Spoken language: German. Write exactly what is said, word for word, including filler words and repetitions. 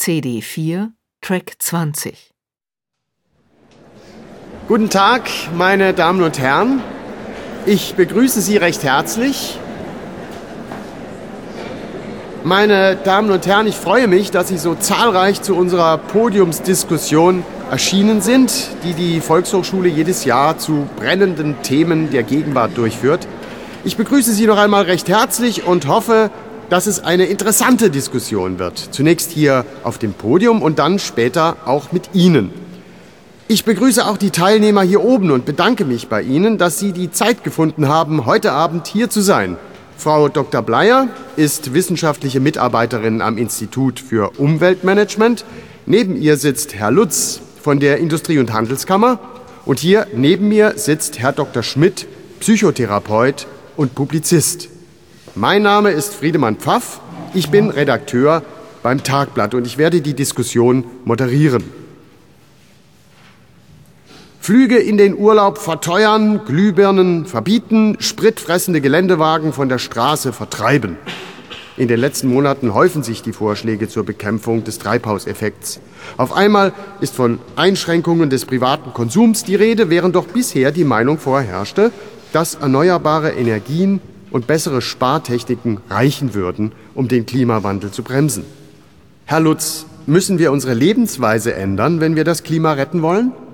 C D vier, Track zwanzig. Guten Tag, meine Damen und Herren. Ich begrüße Sie recht herzlich. Meine Damen und Herren, ich freue mich, dass Sie so zahlreich zu unserer Podiumsdiskussion erschienen sind, die die Volkshochschule jedes Jahr zu brennenden Themen der Gegenwart durchführt. Ich begrüße Sie noch einmal recht herzlich und hoffe, dass es eine interessante Diskussion wird. Zunächst hier auf dem Podium und dann später auch mit Ihnen. Ich begrüße auch die Teilnehmer hier oben und bedanke mich bei Ihnen, dass Sie die Zeit gefunden haben, heute Abend hier zu sein. Frau Doktor Bleier ist wissenschaftliche Mitarbeiterin am Institut für Umweltmanagement. Neben ihr sitzt Herr Lutz von der Industrie- und Handelskammer. Und hier neben mir sitzt Herr Doktor Schmidt, Psychotherapeut und Publizist. Mein Name ist Friedemann Pfaff. Ich bin Redakteur beim Tagblatt und ich werde die Diskussion moderieren. Flüge in den Urlaub verteuern, Glühbirnen verbieten, spritfressende Geländewagen von der Straße vertreiben. In den letzten Monaten häufen sich die Vorschläge zur Bekämpfung des Treibhauseffekts. Auf einmal ist von Einschränkungen des privaten Konsums die Rede, während doch bisher die Meinung vorherrschte, dass erneuerbare Energien und bessere Spartechniken reichen würden, um den Klimawandel zu bremsen. Herr Lutz, müssen wir unsere Lebensweise ändern, wenn wir das Klima retten wollen?